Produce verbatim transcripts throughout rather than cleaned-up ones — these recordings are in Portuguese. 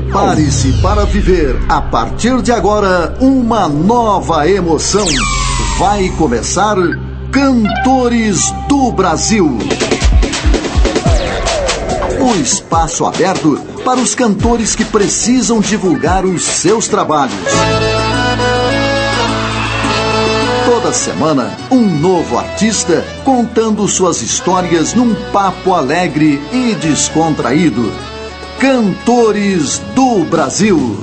Prepare-se para viver, a partir de agora, uma nova emoção. Vai começar Cantores do Brasil. O espaço aberto para os cantores que precisam divulgar os seus trabalhos. Toda semana, um novo artista contando suas histórias num papo alegre e descontraído. Cantores do Brasil.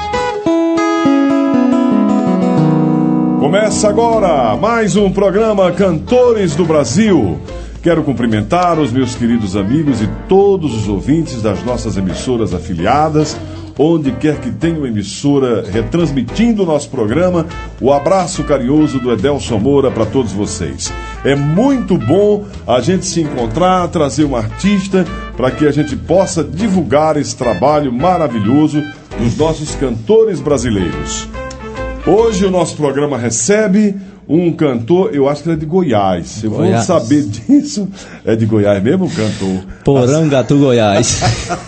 Começa agora mais um programa Cantores do Brasil. Quero cumprimentar os meus queridos amigos e todos os ouvintes das nossas emissoras afiliadas, onde quer que tenha uma emissora retransmitindo o nosso programa. O abraço carinhoso do Edelson Moura para todos vocês. É muito bom a gente se encontrar, trazer um artista para que a gente possa divulgar esse trabalho maravilhoso dos nossos cantores brasileiros. Hoje o nosso programa recebe um cantor, eu acho que ele é de Goiás. Eu Goiás. vou saber disso. É de Goiás mesmo o cantor? Porangatu, Goiás.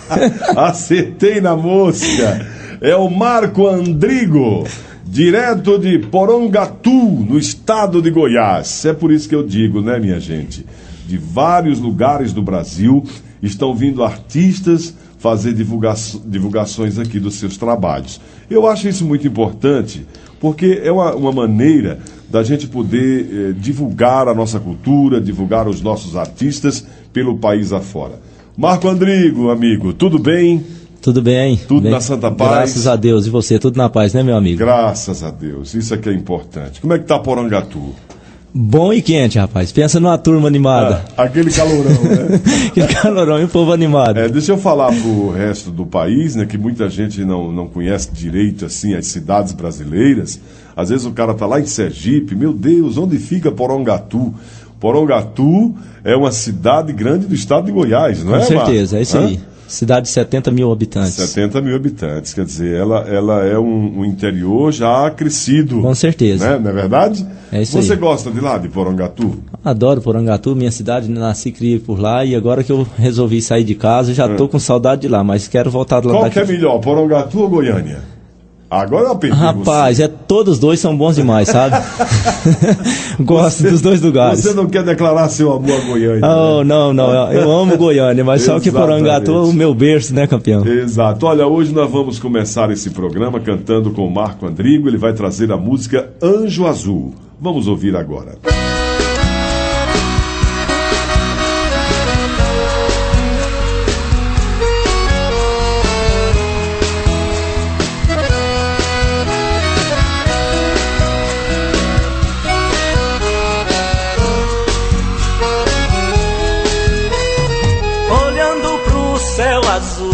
Acertei na mosca. É o Marco Andrigo, direto de Porangatu, no estado de Goiás. É por isso que eu digo, né, minha gente? De vários lugares do Brasil estão vindo artistas fazer divulga- divulgações aqui dos seus trabalhos. Eu acho isso muito importante, porque é uma, uma maneira da gente poder eh, divulgar a nossa cultura, divulgar os nossos artistas pelo país afora. Marco Andrigo, amigo, tudo bem? Tudo bem, hein? Tudo bem, na santa paz? Graças a Deus. E você, tudo na paz, né, meu amigo? Graças a Deus, isso é que é importante. Como é que tá Porangatu? Bom e quente, rapaz. Pensa numa turma animada. Ah, aquele calorão, né? Aquele calorão e o povo animado. É, deixa eu falar pro resto do país, né, que muita gente não, não conhece direito, assim, as cidades brasileiras. Às vezes o cara tá lá em Sergipe, meu Deus, onde fica Porangatu? Porangatu é uma cidade grande do estado de Goiás, não é, Com certeza, Marco? é isso Hã? aí. Cidade de setenta mil habitantes. setenta mil habitantes, quer dizer, ela, ela é um, um interior já crescido. Com certeza. Né? Não é verdade? É isso Você aí. gosta de lá, de Porangatu? Adoro Porangatu, minha cidade, nasci e criei por lá, e agora que eu resolvi sair de casa, já tô com saudade de lá, mas quero voltar de lá. Qual daqui. que é melhor, Porangatu ou Goiânia? Agora eu apertei Rapaz, você. é, todos dois são bons demais, sabe? Gosto Você- dos dois lugares. Você não quer declarar seu amor a Goiânia? Oh, né? não, não, eu eu amo Goiânia, mas só que Porangatu é o meu berço, né, campeão? Exato. Olha, hoje nós vamos começar esse programa cantando com o Marco Andrigo. Ele vai trazer a música Anjo Azul. Vamos ouvir agora. Olhando pro céu azul,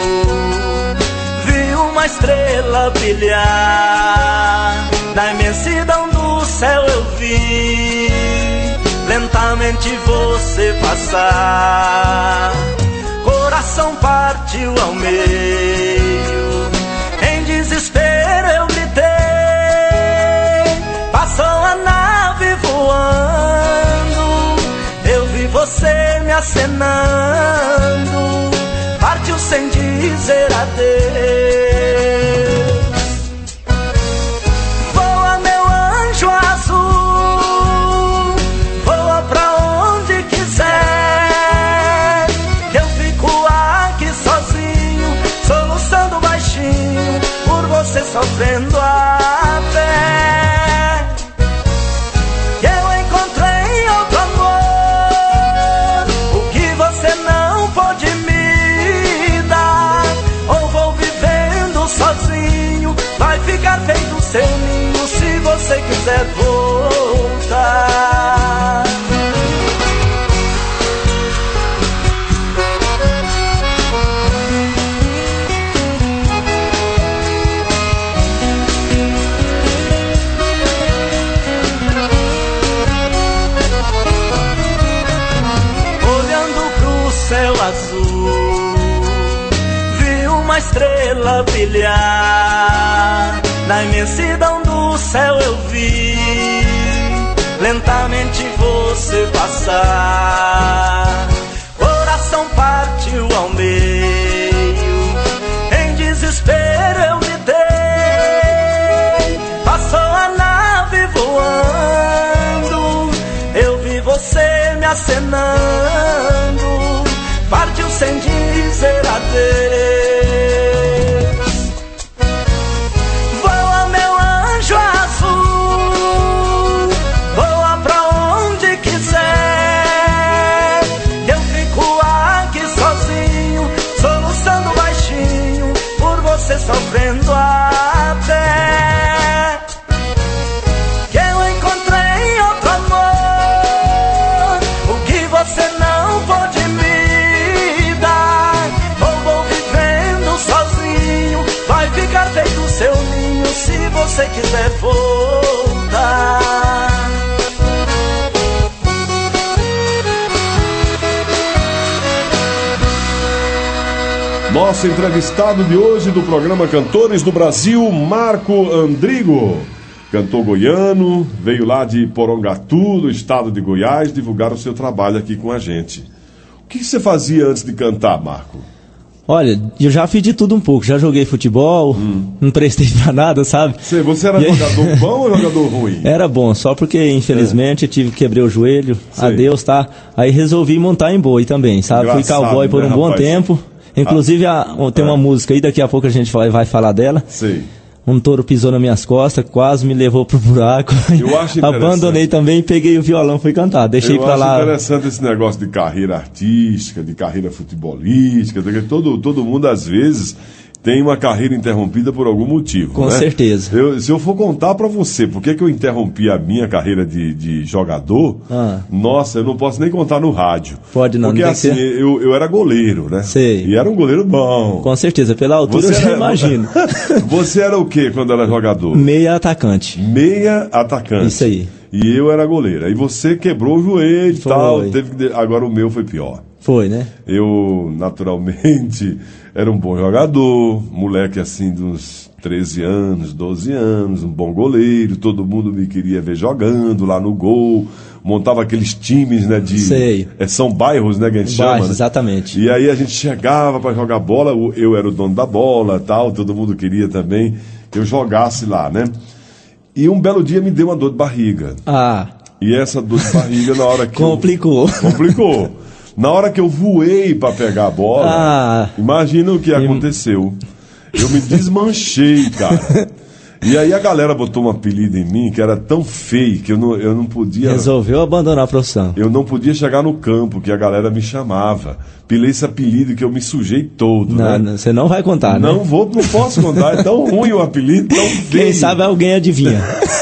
vi uma estrela brilhar. Na imensidão do céu eu vi lentamente você passar. Coração partiu ao meio, em desespero eu gritei. Passou a nave voando, eu vi você me acenando, partiu sem dizer adeus. Voa, meu anjo azul, voa pra onde quiser, que eu fico aqui sozinho, soluçando baixinho, por você sofrendo a pé. Que eu encontrei outro amor, o que você não pôde me dar. Ou vou vivendo sozinho, vai ficar feito seu ninho se você quiser voltar. Olhando pro céu azul, vi uma estrela brilhar. Na imensidão do céu eu vi lentamente você passar. Coração partiu ao meio, em desespero você me acenando, partiu sem dizer adeus. Voa, meu anjo azul, voa pra onde quiser. Eu fico aqui sozinho, soluçando baixinho, por você sofrendo até que eu encontrei outro amor, o que você não pôde me dar. Ou vou vivendo sozinho, vai ficar feito seu ninho se você quiser voltar. Nosso entrevistado de hoje do programa Cantores do Brasil, Marco Andrigo. Cantor goiano, veio lá de Porongatu, do estado de Goiás, divulgar o seu trabalho aqui com a gente. O que você fazia antes de cantar, Marco? Olha, eu já fiz de tudo um pouco. Já joguei futebol, hum. não prestei pra nada, sabe? Você, você era e jogador aí... bom ou jogador ruim? Era bom, só porque infelizmente é. eu tive que quebrar o joelho. Sei. Adeus, tá? Aí resolvi montar em boi também, sabe? Engraçado, fui cowboy por um né, bom rapaz? tempo. Inclusive a, tem uma ah. música aí, daqui a pouco a gente vai, vai falar dela. Sei. Um touro pisou nas minhas costas, quase me levou pro buraco. Eu acho Abandonei também, peguei o violão, fui cantar. Deixei Eu pra acho lá. interessante esse negócio de carreira artística, de carreira futebolística. Todo, todo mundo, às vezes, tem uma carreira interrompida por algum motivo. Com né? certeza. Eu, se eu for contar pra você por que que eu interrompi a minha carreira de, de jogador, ah. nossa, eu não posso nem contar no rádio. Pode não, Porque não assim, eu, eu era goleiro, né? Sei. E era um goleiro bom. Com certeza, pela altura você eu já era... imagino. Você era o quê quando era jogador? Meia atacante. Meia atacante. Isso aí. E eu era goleiro. Aí você quebrou o joelho e tal. Teve que... Agora o meu foi pior. Foi, né? Eu, naturalmente, era um bom jogador, moleque assim de uns treze anos, doze anos, um bom goleiro, todo mundo me queria ver jogando lá no gol, montava aqueles times, né, de... Sei. É, são bairros, né, que a gente Bairros, chama, né? exatamente. E aí a gente chegava para jogar bola, eu era o dono da bola, tal, todo mundo queria também que eu jogasse lá, né? E um belo dia me deu uma dor de barriga. Ah. E essa dor de barriga na hora que... Complicou. Eu... Complicou. Na hora que eu voei para pegar a bola, ah, imagina o que aconteceu. Eu me desmanchei, cara. E aí a galera botou um apelido em mim que era tão feio que eu não, eu não podia... Resolveu abandonar a profissão. Eu não podia chegar no campo, que a galera me chamava. Pilei esse apelido que eu me sujei todo, não, né? Não, você não vai contar, não né? Vou, não posso contar, é tão ruim o apelido, tão feio. Quem sabe alguém adivinha.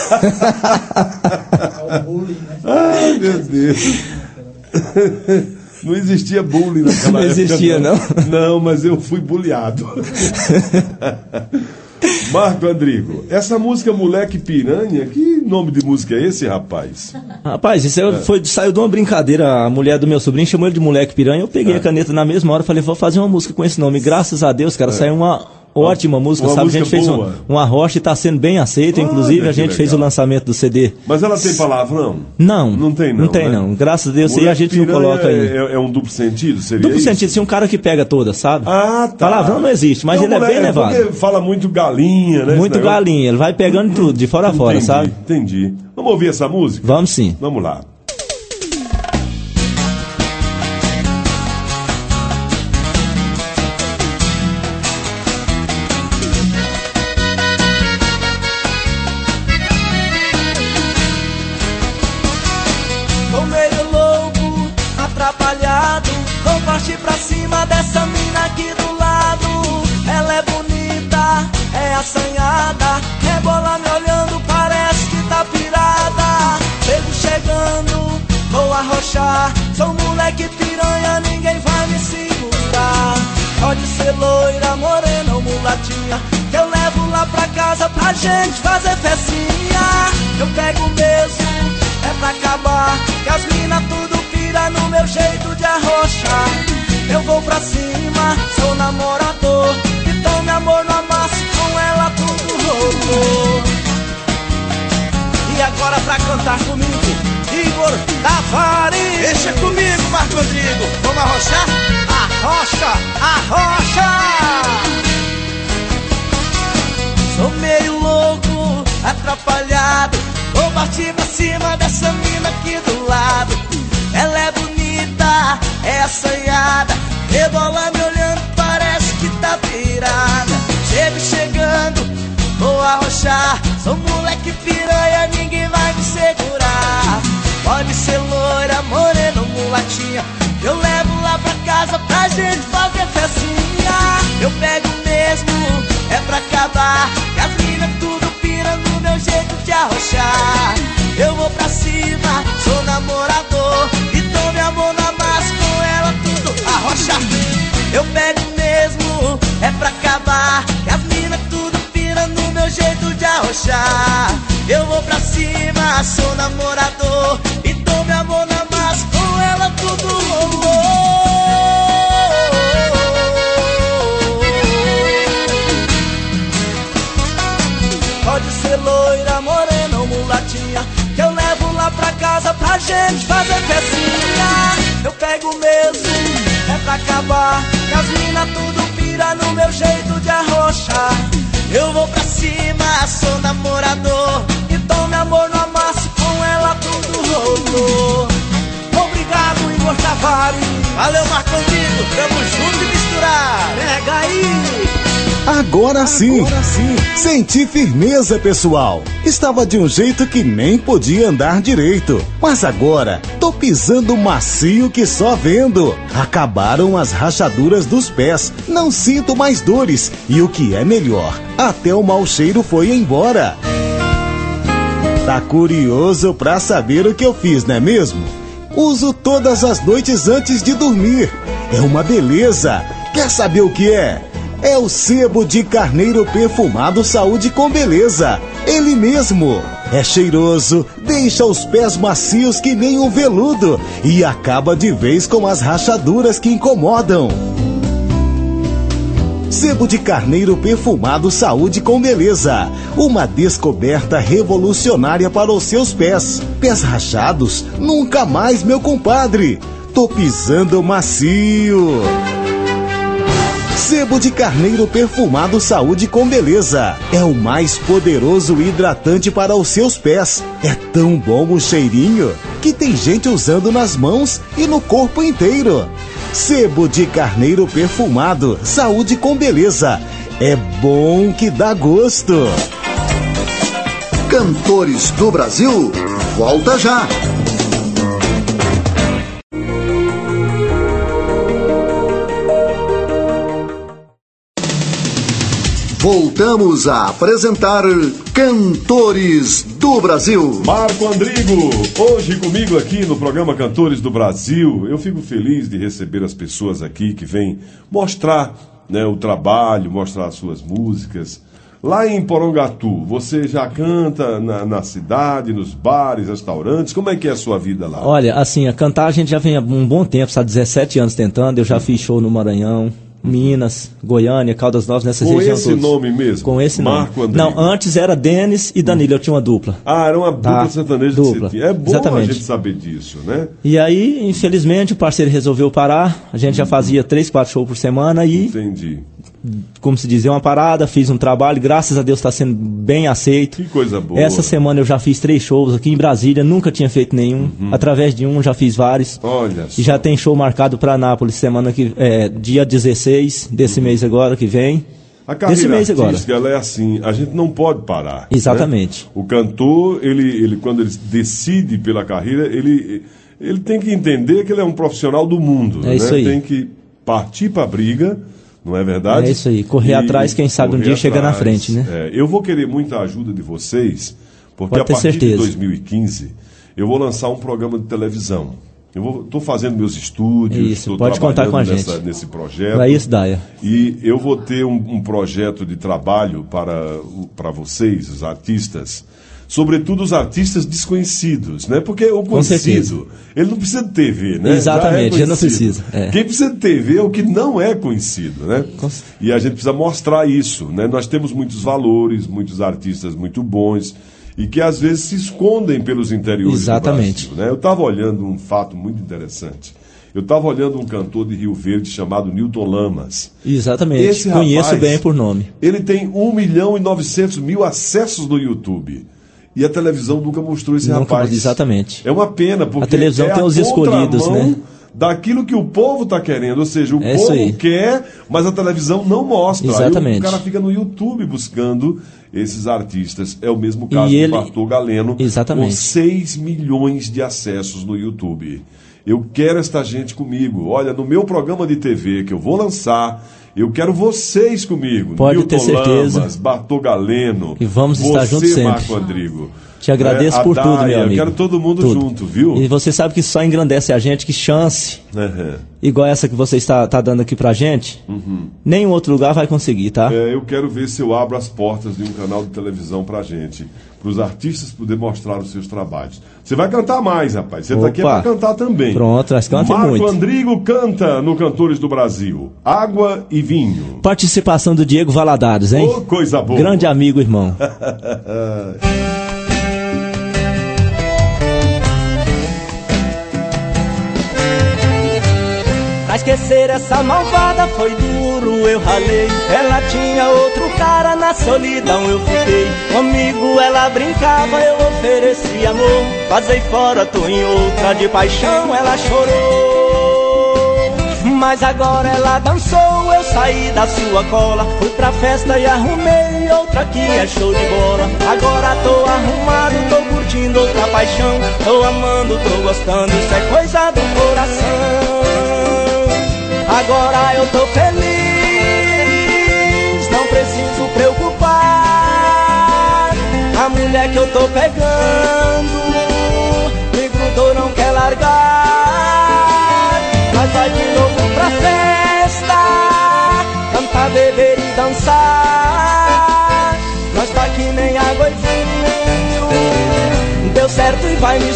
É o bullying, né? Ai, meu Deus. Não existia bullying naquela época. Não existia, não? Não, mas eu fui bullyado. Marco Andrigo, essa música Moleque Piranha, que nome de música é esse, rapaz? Rapaz, isso é. foi, saiu de uma brincadeira. A mulher do meu sobrinho chamou ele de Moleque Piranha. Eu peguei é. a caneta na mesma hora e falei, vou fazer uma música com esse nome. Graças a Deus, cara, é. saiu uma... ótima música, uma sabe? Música a gente fez um, uma rocha e está sendo bem aceita. Olha, inclusive, a gente legal. fez o lançamento do C D. Mas ela tem palavrão? Não. Não tem, não. Não tem, né? não. Graças a Deus, Moleque aí a gente não coloca aí. É, é um duplo sentido? Seria duplo isso? sentido, sim, um cara que pega todas, sabe? Ah, tá. Palavrão não existe, mas não, ele é bem levado. Porque fala muito galinha, né? Muito galinha, ele vai pegando tudo, de fora a fora, entendi, sabe? Entendi. Vamos ouvir essa música? Vamos sim. Vamos lá. Partir pra cima dessa mina aqui do lado. Ela é bonita, é assanhada, rebola me olhando, parece que tá pirada. Chego chegando, vou arrochar. Sou moleque piranha, ninguém vai me segurar. Pode ser loira, morena ou mulatinha, que eu levo lá pra casa pra gente fazer festinha. Eu pego mesmo, é pra acabar, que as mina tudo pira no meu jeito de arrochar. Eu vou pra cima, sou namorador, então meu amor não amassa, com ela tudo rolou. E agora pra cantar comigo, Igor Tavares. Deixa comigo, Marco Andrigo. Vamos arrochar? Arrocha, arrocha. Sou meio louco, atrapalhado, vou partir pra cima dessa mina aqui do lado. arrochar. Eu vou pra cima, sou namorador e dou meu amor na massa, com ela tudo rolou. Pode ser loira, morena ou mulatinha, que eu levo lá pra casa pra gente fazer festinha. Eu pego mesmo, é pra acabar, que as mina tudo pira no meu jeito de arrochar. Eu vou pra cima, sou namorador e dou meu amor no amasso, com ela tudo rolou. Obrigado, Igor Tavares. Valeu, Marco Antigo, tamo junto e misturar. Pega aí. Agora sim, Agora sim, senti firmeza, pessoal. Estava de um jeito que nem podia andar direito, mas agora tô pisando macio que só vendo. Acabaram as rachaduras dos pés, não sinto mais dores e o que é melhor, até o mau cheiro foi embora. Tá curioso pra saber o que eu fiz, não é mesmo? Uso todas as noites antes de dormir. É uma beleza. Quer saber o que é? É o sebo de carneiro perfumado Saúde com Beleza. Ele mesmo. É cheiroso, deixa os pés macios que nem um veludo e acaba de vez com as rachaduras que incomodam. Sebo de carneiro perfumado Saúde com Beleza. Uma descoberta revolucionária para os seus pés. Pés rachados? Nunca mais, meu compadre. Tô pisando macio. Sebo de carneiro perfumado Saúde com Beleza. É o mais poderoso hidratante para os seus pés. É tão bom o cheirinho que tem gente usando nas mãos e no corpo inteiro. Sebo de carneiro perfumado Saúde com Beleza. É bom que dá gosto. Cantores do Brasil, volta já. Voltamos a apresentar Cantores do Brasil. Marco Andrigo, hoje comigo aqui no programa Cantores do Brasil. Eu fico feliz de receber as pessoas aqui que vêm mostrar, né, o trabalho, mostrar as suas músicas. Lá em Porongatu, você já canta na, na cidade, nos bares, restaurantes? Como é que é a sua vida lá? Olha, assim, a cantar a gente já vem há um bom tempo, há dezessete anos tentando. Eu já fiz show no Maranhão, Minas, Goiânia, Caldas Novas, nessas regiões. Com esse nome mesmo? Com esse Marco nome. Andrigo. Não, antes era Denis e Danilo, eu tinha uma dupla. Ah, era uma dupla tá? sertaneja dupla. que você tinha. É bom Exatamente. a gente saber disso, né? E aí, infelizmente, o parceiro resolveu parar. A gente hum. já fazia três, quatro shows por semana e... Entendi. Como se dizia, uma parada, fiz um trabalho, graças a Deus está sendo bem aceito. Que coisa boa. Essa semana eu já fiz três shows aqui em Brasília, nunca tinha feito nenhum. Uhum. Através de um já fiz vários. Olha só. E já tem show marcado para Anápolis semana que é, dia dezesseis desse uhum. mês agora que vem. A carreira mês artística, agora. ela é assim, a gente não pode parar. Exatamente. Né? O cantor, ele, ele, quando ele decide pela carreira, ele, ele tem que entender que ele é um profissional do mundo. É né? isso aí. Tem que partir para a briga. Não é verdade? É isso aí, correr e atrás, quem sabe um dia chega na frente, né? É, eu vou querer muita ajuda de vocês, porque Pode a partir certeza. de dois mil e quinze eu vou lançar um programa de televisão. Eu estou fazendo meus estúdios, estou trabalhando com a nessa, gente. nesse projeto. Para isso, Daia. E eu vou ter um, um projeto de trabalho para, para vocês, os artistas, sobretudo os artistas desconhecidos, né? Porque o conhecido, ele não precisa de T V, né? Exatamente, ele não precisa. É. Quem precisa de T V é o que não é conhecido, né? E a gente precisa mostrar isso, né? Nós temos muitos valores, muitos artistas muito bons e que às vezes se escondem pelos interiores Exatamente. do Brasil, né? Eu estava olhando um fato muito interessante. Eu estava olhando um cantor de Rio Verde chamado Newton Lamas. Exatamente, Esse conheço rapaz, bem por nome. Ele tem um milhão e novecentos mil acessos no YouTube. E a televisão nunca mostrou esse nunca, rapaz. Exatamente. É uma pena, porque a televisão é tem a os escolhidos, né? Daquilo que o povo está querendo. Ou seja, o é povo quer, mas a televisão não mostra. Exatamente. Aí o cara fica no YouTube buscando esses artistas. É o mesmo caso e do ele... Bartô Galeno, Exatamente. com seis milhões de acessos no YouTube. Eu quero esta gente comigo. Olha, no meu programa de T V que eu vou lançar, eu quero vocês comigo. Pode Newton ter certeza. Lamas, Bartô Galeno. E vamos você, estar juntos sempre. Marco Andrigo. Te agradeço é, por Dária, tudo, meu amigo. Eu quero todo mundo tudo. junto, viu? E você sabe que isso só engrandece a gente, que chance, uhum. igual essa que você está tá dando aqui pra gente, uhum. nenhum outro lugar vai conseguir, tá? É, eu quero ver se eu abro as portas de um canal de televisão pra gente, pros artistas poderem mostrar os seus trabalhos. Você vai cantar mais, rapaz. Você tá aqui é pra cantar também. Pronto, nós cantamos muito. Marco Andrigo canta no Cantores do Brasil. Água e Vinho. Participação do Diego Valadares, hein? Oh, coisa boa. Grande amigo, irmão. Pra esquecer essa malvada foi duro, eu ralei. Ela tinha outro cara, na solidão eu fiquei. Comigo ela brincava, eu ofereci amor. Vazei fora, tô em outra, de paixão ela chorou. Mas agora ela dançou, eu saí da sua cola. Fui pra festa e arrumei outra que é show de bola. Agora tô arrumado, tô curtindo outra paixão. Tô amando, tô gostando, isso é coisa do coração. Agora eu tô feliz, não preciso preocupar. A mulher que eu tô pegando me grudou, não quer largar. Nós vai de novo pra festa, cantar, beber e dançar. Nós tá que nem água e vinho, deu certo e vai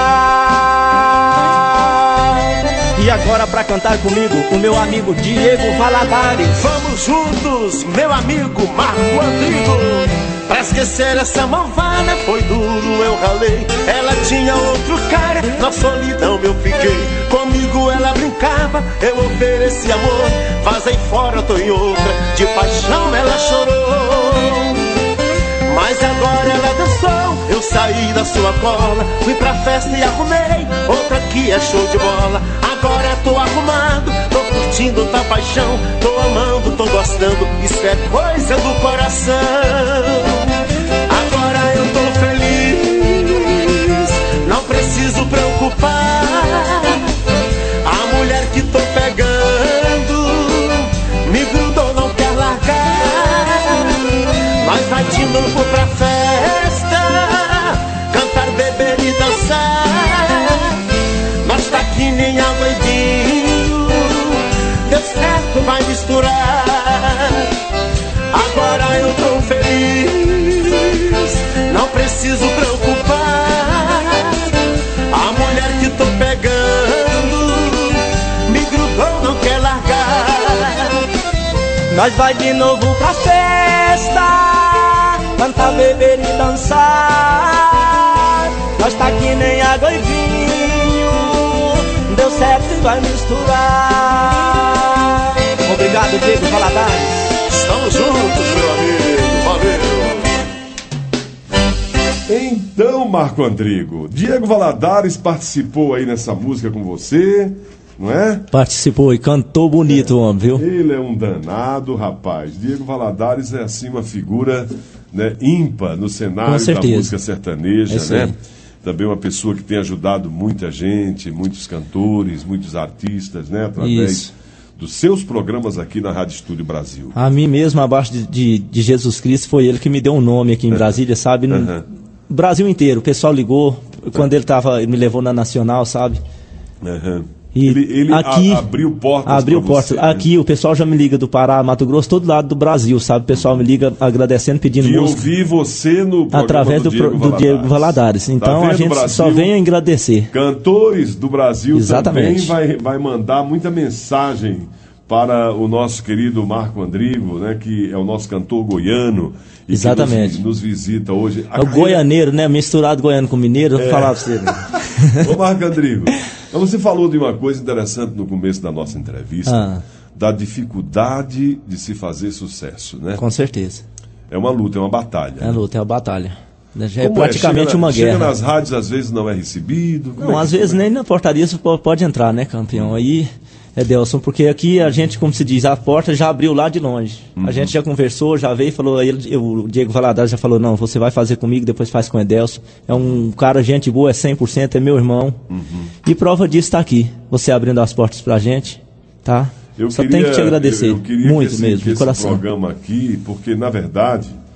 misturar. E agora pra cantar comigo, o meu amigo Diego Valadares. Vamos juntos, meu amigo Marco Andrigo. Pra esquecer essa malvada foi duro, eu ralei. Ela tinha outro cara, na solidão eu fiquei. Comigo ela brincava, eu ofereci amor. Vazei fora, tô em outra, de paixão ela chorou. Mas agora ela dançou, eu saí da sua cola. Fui pra festa e arrumei outra que é show de bola. Agora tô arrumado, tô curtindo outra paixão. Tô amando, tô gostando, isso é coisa do coração. Agora eu tô feliz, não preciso preocupar. A mulher que tô pegando me grudou, não quer largar. Nós vai de novo pra festa, cantar, beber e dançar. Nós tá que nem água e vinho, deu certo, vai misturar. Agora eu tô feliz, não preciso preocupar. A mulher que tô pegando me grudou, não quer largar. Nós vai de novo pra festa, cantar, beber e dançar. Nós tá que nem água e vinho, deu certo e vai misturar. Obrigado, Diego Valadares. Estamos juntos, meu amigo, valeu. Então, Marco Andrigo, Diego Valadares participou aí nessa música com você, não é? Participou e cantou bonito, o homem, viu? Ele é um danado, rapaz. Diego Valadares é assim uma figura, né, ímpar no cenário da música sertaneja, é né? Também uma pessoa que tem ajudado muita gente, muitos cantores, muitos artistas, né? Através Isso. dos seus programas aqui na Rádio Estúdio Brasil. A mim mesmo, abaixo de, de, de Jesus Cristo, foi ele que me deu um nome aqui em Brasília, sabe? No uhum. Brasil inteiro, o pessoal ligou, quando ele tava, ele me levou na Nacional, sabe? Uhum. E ele ele aqui, a, abriu portas abriu pra portas. você, né? Aqui o pessoal já me liga do Pará, Mato Grosso, todo lado do Brasil, sabe? O pessoal me liga agradecendo, pedindo de música. ouvir você no programa através do, do, Diego, do Valadares. Diego Valadares. Então tá a gente Brasil, só vem a agradecer. Cantores do Brasil Exatamente. também vai, vai mandar muita mensagem para o nosso querido Marco Andrigo, né, que é o nosso cantor goiano. E Exatamente. Que nos, nos visita hoje. É o goianeiro, né? Misturado goiano com mineiro, eu vou é. falar pra você. Ô Marco Andrigo, você falou de uma coisa interessante no começo da nossa entrevista, ah. da dificuldade de se fazer sucesso, né? Com certeza. É uma luta, é uma batalha. É uma luta, é uma batalha. Já Como é praticamente é? Chega uma na, guerra. Chega nas rádios, às vezes não é recebido. Não, é às vezes nem na portaria você pode entrar, né, campeão? Aí, Edelson, porque aqui a gente, como se diz, a porta já abriu lá de longe. Uhum. A gente já conversou, já veio e falou, aí ele, o Diego Valadares já falou, não, você vai fazer comigo, depois faz com o Edelson. É um cara, gente boa, é cem por cento, é meu irmão. Uhum. E prova disso está aqui, você abrindo as portas pra gente, tá? Eu Só queria, tenho que te agradecer, eu, eu queria muito que esse, mesmo, que de coração. Esse programa aqui, porque na verdade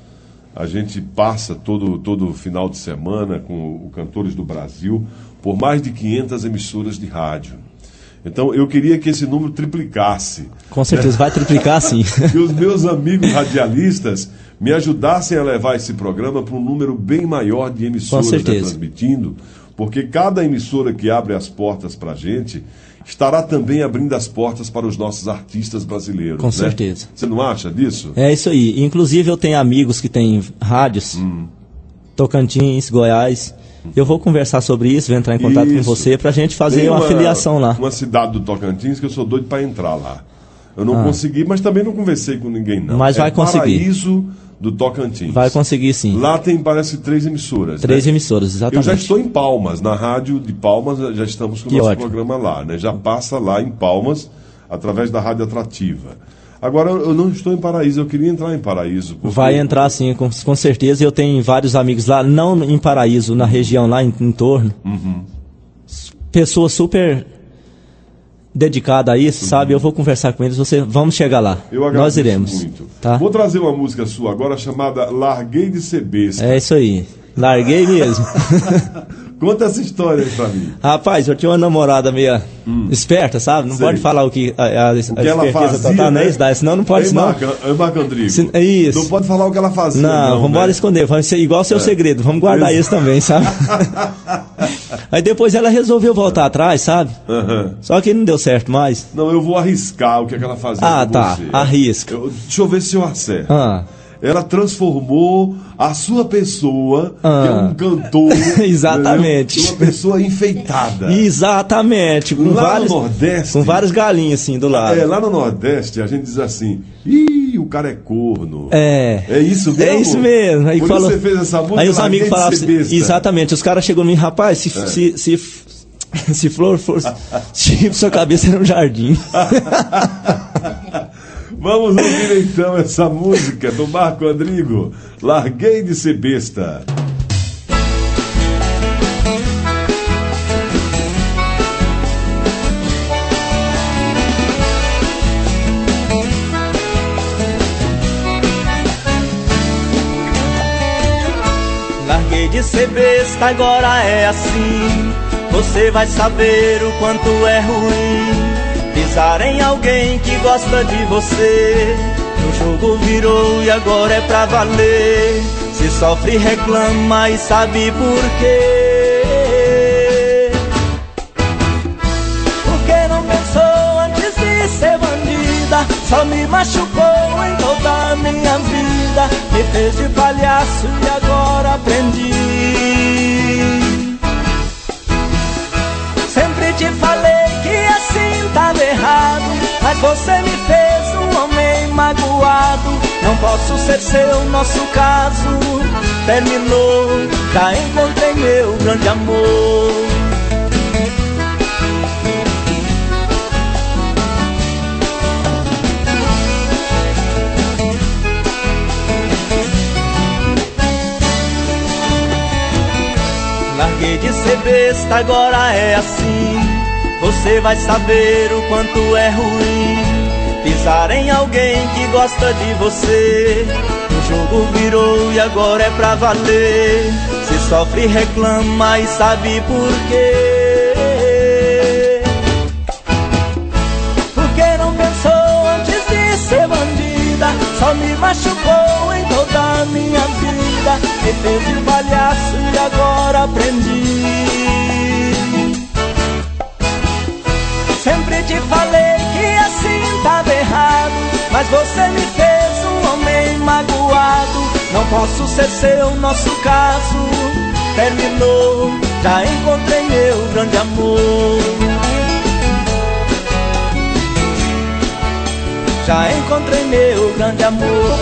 A gente passa todo, todo final de semana com o Cantores do Brasil por mais de quinhentas emissoras de rádio. Então, eu queria que esse número triplicasse. Com certeza, vai triplicar sim. Que os meus amigos radialistas me ajudassem a levar esse programa para um número bem maior de emissoras, né, transmitindo, porque cada emissora que abre as portas para a gente estará também abrindo as portas para os nossos artistas brasileiros. Com né? certeza. Você não acha disso? É isso aí. Inclusive, eu tenho amigos que têm rádios, hum. Tocantins, Goiás. Eu vou conversar sobre isso, vou entrar em contato isso. com você para a gente fazer uma, uma filiação lá. Uma cidade do Tocantins que eu sou doido para entrar lá. Eu não ah. consegui, mas também não conversei com ninguém não. Mas vai é conseguir. Paraíso do Tocantins. Vai conseguir sim. Lá tem, parece, três emissoras. Três né? emissoras, exatamente. Eu já estou em Palmas, na rádio de Palmas, já estamos com o que nosso ótimo. programa lá, né? Já passa lá em Palmas, através da Rádio Atrativa. Agora, eu não estou em Paraíso, eu queria entrar em Paraíso. Porque... Vai entrar sim, com, com certeza. Eu tenho vários amigos lá, não em Paraíso, na região lá em, em torno. Uhum. Pessoas super dedicadas a isso, uhum. sabe? Eu vou conversar com eles, você, vamos chegar lá. Eu agradeço Nós iremos. muito. Tá? Vou trazer uma música sua agora chamada Larguei de Ser Besta. É isso aí, larguei mesmo. Conta essa história aí pra mim. Rapaz, eu tinha uma namorada meio hum. esperta, sabe? Não Sei. pode falar o que a, a, o que a ela fazia, total, né? né? Senão não pode, Ei, senão... Marco, Marco Andrigo, Se, é isso. Não pode falar o que ela fazia, não. Não, vamos embora né? esconder, vamos ser igual ao seu é. segredo, vamos guardar isso também, sabe? Aí depois ela resolveu voltar atrás, sabe? Uhum. Só que não deu certo mais. Não, eu vou arriscar o que, é que ela fazia Ah, com tá, você. arrisca. Eu, deixa eu ver se eu acerto. Ah. Ela transformou a sua pessoa, ah. que é um cantor, exatamente, uma pessoa enfeitada. Exatamente, com lá vários, no Nordeste, com vários galinhos assim do lado. É, lá no Nordeste a gente diz assim: ih, o cara é corno. É. É isso mesmo? É isso mesmo. Aí Por falou, isso você fez essa música. Aí os amigos falavam assim, exatamente, os caras chegou em mim, rapaz, se, é. se, se, se, se flor fosse, se sua cabeça era um jardim. Vamos ouvir então essa música do Marco Andrigo, Larguei de Ser Besta. Larguei de ser besta, agora é assim. Você vai saber o quanto é ruim pisar em alguém que gosta de você. O jogo virou e agora é pra valer. Se sofre, reclama e sabe por quê. Porque não pensou antes de ser bandida. Só me machucou em toda a minha vida. Me fez de palhaço e agora aprendi. Sempre te falei que assim tava errado, mas você me fez um homem magoado. Não posso ser seu, nosso caso terminou. Já encontrei meu grande amor. Larguei de ser besta, agora é assim. Você vai saber o quanto é ruim pisar em alguém que gosta de você. O jogo virou e agora é pra valer. Se sofre, reclama e sabe por quê. Porque não pensou antes de ser bandida. Só me machucou em toda a minha vida. Me fez de palhaço e agora aprendi. Sempre te falei que assim tava errado, mas você me fez um homem magoado. Não posso ser seu, nosso caso terminou. Já encontrei meu grande amor. Já encontrei meu grande amor.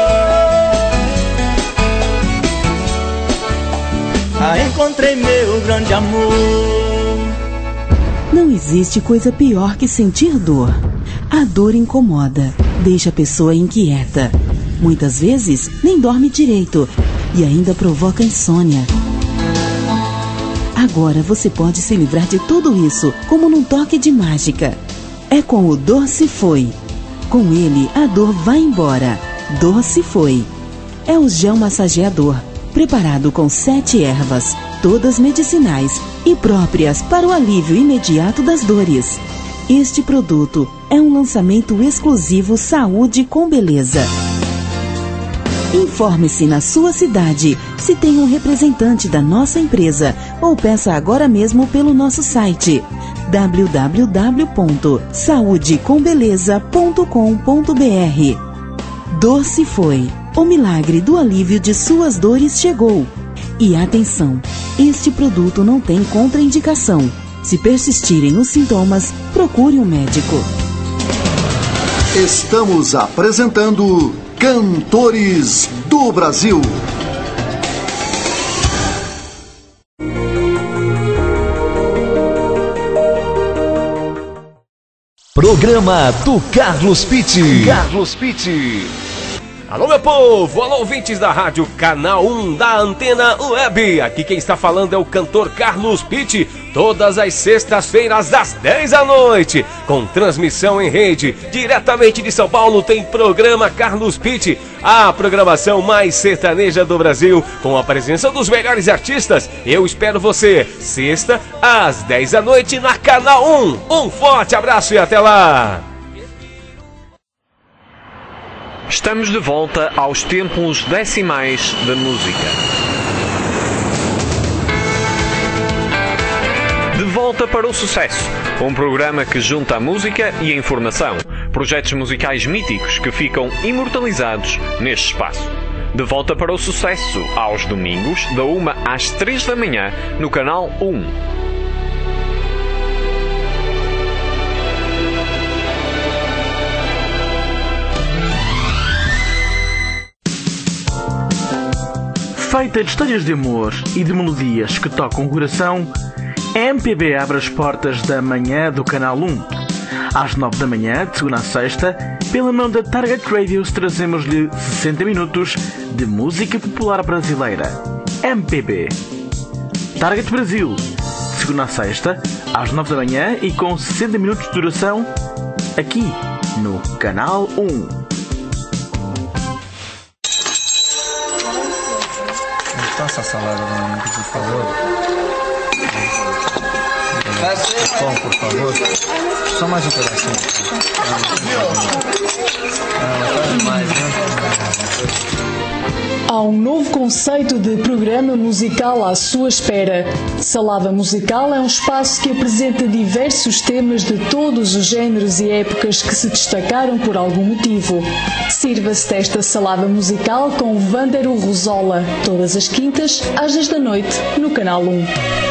Já encontrei meu grande amor. Não existe coisa pior que sentir dor. A dor incomoda, deixa a pessoa inquieta. Muitas vezes nem dorme direito e ainda provoca insônia. Agora você pode se livrar de tudo isso, como num toque de mágica. É com o Dor Se Foi. Com ele, a dor vai embora. Dor Se Foi. é o gel massageador, preparado com sete ervas, todas medicinais e próprias para o alívio imediato das dores. Este produto é um lançamento exclusivo Saúde com Beleza. Informe-se na sua cidade se tem um representante da nossa empresa ou peça agora mesmo pelo nosso site w w w ponto saúde com beleza ponto com ponto b r. Doce foi. O milagre do alívio de suas dores chegou. E atenção, este produto não tem contraindicação. Se persistirem os sintomas, procure um médico. Estamos apresentando Cantores do Brasil. Programa do Carlos Pitti. Carlos Pitti. Alô, meu povo! Alô, ouvintes da rádio Canal um da Antena Web. Aqui quem está falando é o cantor Carlos Pitti. Todas as sextas-feiras, às dez da noite, com transmissão em rede. Diretamente de São Paulo, tem programa Carlos Pitti, a programação mais sertaneja do Brasil, com a presença dos melhores artistas. Eu espero você, sexta, às dez da noite, na Canal um. Um forte abraço e até lá! Estamos de volta aos tempos decimais da música. De volta para o sucesso, um programa que junta a música e a informação, projetos musicais míticos que ficam imortalizados neste espaço. De volta para o sucesso, aos domingos, da uma às três da manhã, no Canal um. Feita de histórias de amor e de melodias que tocam o coração, a M P B abre as portas da manhã do Canal um. Às nove da manhã, de segunda a sexta, pela mão da Target Radios, trazemos-lhe sessenta minutos de música popular brasileira. M P B. Target Brasil, de segunda a sexta, às nove da manhã e com sessenta minutos de duração, aqui no Canal um. Essa salada pra mim, por favor. Pão, por favor. Só mais um pedacinho. Ah, tá demais, né? Há um novo conceito de programa musical à sua espera. Salada Musical é um espaço que apresenta diversos temas de todos os géneros e épocas que se destacaram por algum motivo. Sirva-se desta salada musical com Vândaro Rosola, todas as quintas, às dez da noite, no Canal um.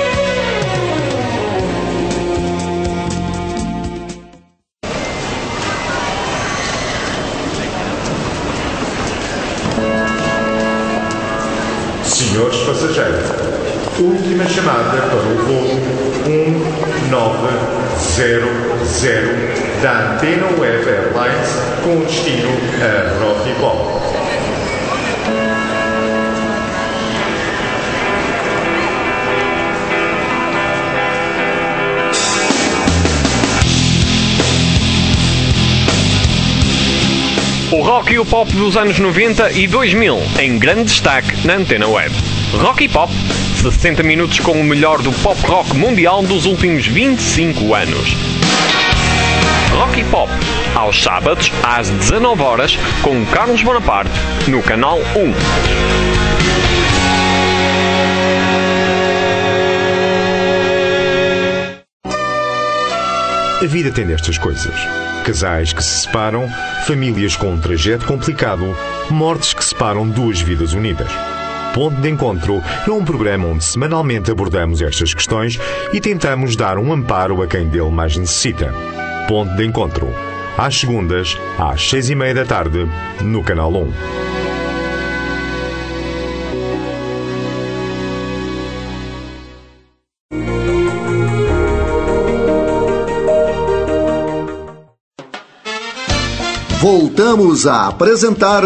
Senhores passageiros, última chamada para o voo um nove zero zero da Antena Web Airlines com destino a Rocky Pop. O rock e o pop dos anos noventa e dois mil, em grande destaque na Antena Web. Rock e Pop, sessenta minutos com o melhor do pop rock mundial dos últimos vinte e cinco anos. Rock e Pop, aos sábados, às dezanove horas, com Carlos Bonaparte, no Canal um. A vida tem destas coisas. Casais que se separam, famílias com um trajeto complicado, mortes que separam duas vidas unidas. Ponto de Encontro é um programa onde semanalmente abordamos estas questões e tentamos dar um amparo a quem dele mais necessita. Ponto de Encontro, às segundas, às seis e meia da tarde, no Canal um. Voltamos a apresentar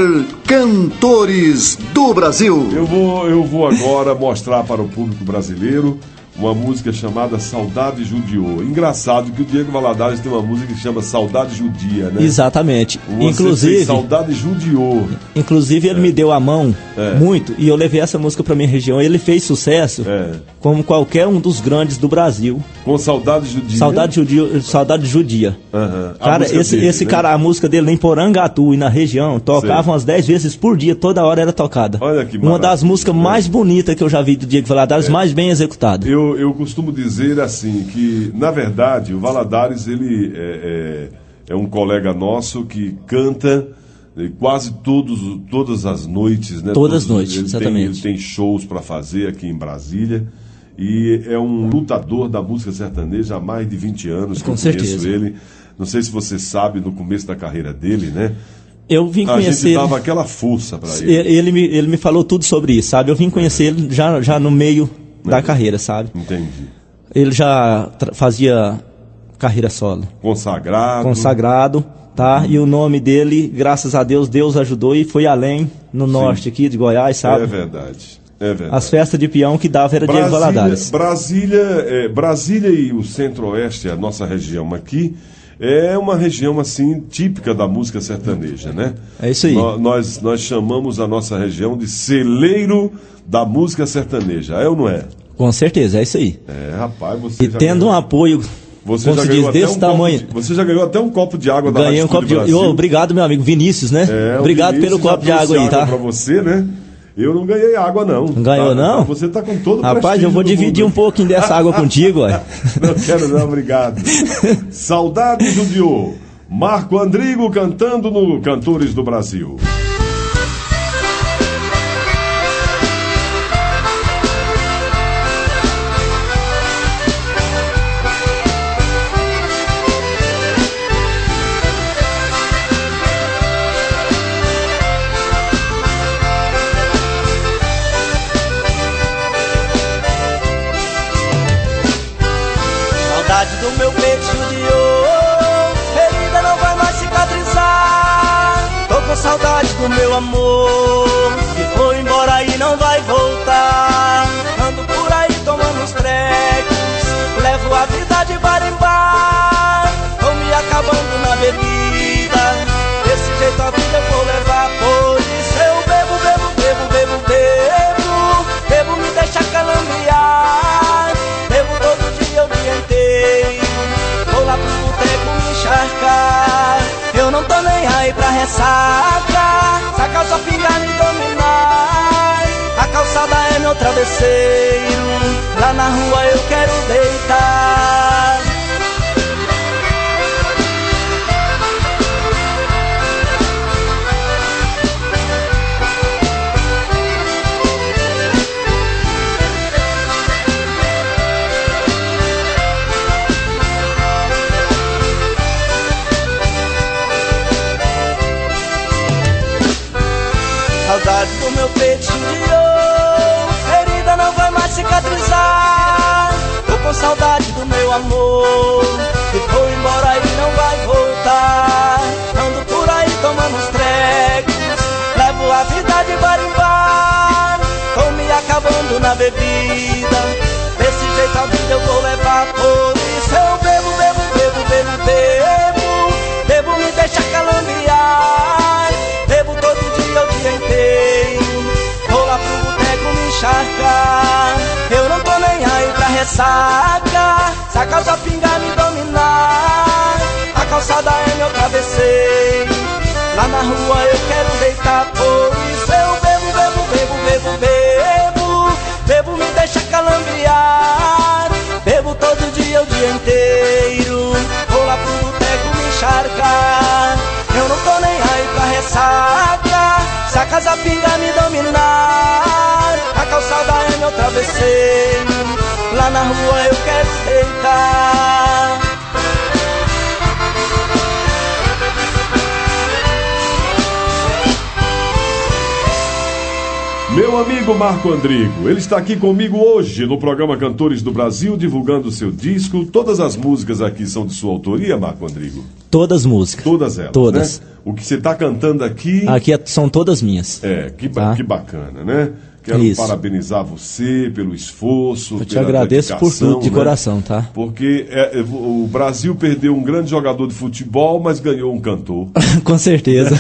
Cantores do Brasil. Eu vou, eu vou agora mostrar para o público brasileiro uma música chamada Saudade Judiou. Engraçado que o Diego Valadares tem uma música que chama Saudade Judia, né? Exatamente. Você inclusive, fez Saudade Judiou. Inclusive ele é. me deu a mão é. muito e eu levei essa música pra minha região. Ele fez sucesso é. como qualquer um dos grandes do Brasil. Com Saudade Judia? Saudade Judia. Saudade Judia. Uhum. Cara, esse, dele, esse né? cara, a música dele em Porangatu e na região, tocava umas dez vezes por dia, toda hora era tocada. Olha que uma das músicas mais bonitas que eu já vi do Diego Valadares, é. mais bem executada. Eu Eu, eu costumo dizer assim, que na verdade o Valadares ele é, é, é um colega nosso que canta quase todos, todas as noites, né? Todas as noites, ele exatamente. Tem, ele tem shows para fazer aqui em Brasília e é um lutador da música sertaneja há mais de vinte anos que Com eu certeza. conheço ele. Não sei se você sabe, no começo da carreira dele, né? Eu vim conhecer. A gente dava aquela força para ele. Ele me, ele me falou tudo sobre isso, sabe? Eu vim conhecer ele já, já no meio da carreira, sabe? Entendi. Ele já fazia carreira solo. Consagrado. Consagrado, tá? Uhum. E o nome dele, graças a Deus, Deus ajudou e foi além, no Sim. norte aqui de Goiás, sabe? É verdade, é verdade. As festas de peão que dava era Diego Valadares. Brasília, é, Brasília e o centro-oeste, a nossa região aqui, é uma região assim típica da música sertaneja, né? É isso aí. No, nós, nós chamamos a nossa região de celeiro da música sertaneja, é ou não é? Com certeza, é isso aí. É, rapaz, você E já tendo ganhou... um apoio, você como já se ganhou diz, desse um tamanho. De... Você já ganhou até um copo de água da Ganhei um copo de água. Obrigado, meu amigo Vinícius, né? É, obrigado Vinícius pelo copo de água aí, tá? Pra você, né? Eu não ganhei água, não. Não ganhou, tá? não? Você tá com todo o Rapaz, eu vou dividir mundo. um pouquinho dessa água contigo, ó. Não quero não, obrigado. Saudade Judiou. Marco Andrigo cantando no Cantores do Brasil. Saudade do meu peito judiou, ferida não vai mais cicatrizar. Tô com saudade do meu amor, que foi embora e não vai voltar. Ando por aí tomando uns trecos, levo a vida de bar em bar. Tô me acabando na bebida, desse jeito a vida eu vou levar. Por isso eu bebo, bebo, bebo, bebo, bebo, bebo me deixa calambiar. Bebo todo dia o dia inteiro, vou lá pro boteco me encharcar. Eu não tô nem aí pra ressaca, se a calça pingar me dominar. A calçada é meu travesseiro, lá na rua eu quero deitar. Saudade do meu peito judiou, ferida não vai mais cicatrizar. Tô com saudade do meu amor, que foi embora e não vai voltar. Ando por aí tomando uns trecos, levo a vida de bar em bar. Tô me acabando na bebida, desse jeito a vida eu vou levar. Por isso eu bebo, bebo, bebo, bebo, bebo, bebo me deixa calambiar. Bebo todo dia o dia inteiro, vou lá pro boteco me encharcar. Eu não tô nem aí pra ressaca, se a calça pingar me dominar. A calçada é meu travesseiro, lá na rua eu quero deitar. Por isso eu bebo, bebo, bebo, bebo, bebo, bebo me deixa calambiar. Bebo todo dia o dia inteiro, vou lá pro boteco me encharcar. Eu não tô nem aí pra ressaca, se a casa pinga me dominar. A calçada é meu travesseiro, lá na rua eu quero deitar. Meu amigo Marco Andrigo, ele está aqui comigo hoje no programa Cantores do Brasil, divulgando o seu disco. Todas as músicas aqui são de sua autoria, Marco Andrigo? Todas as músicas. Todas elas, Todas. Né? O que você está cantando aqui... Aqui são todas minhas. É, que, tá? que bacana, né? Quero Isso. parabenizar você pelo esforço. Eu te agradeço por tudo, de né? coração, tá? Porque é, o Brasil perdeu um grande jogador de futebol, mas ganhou um cantor. Com certeza.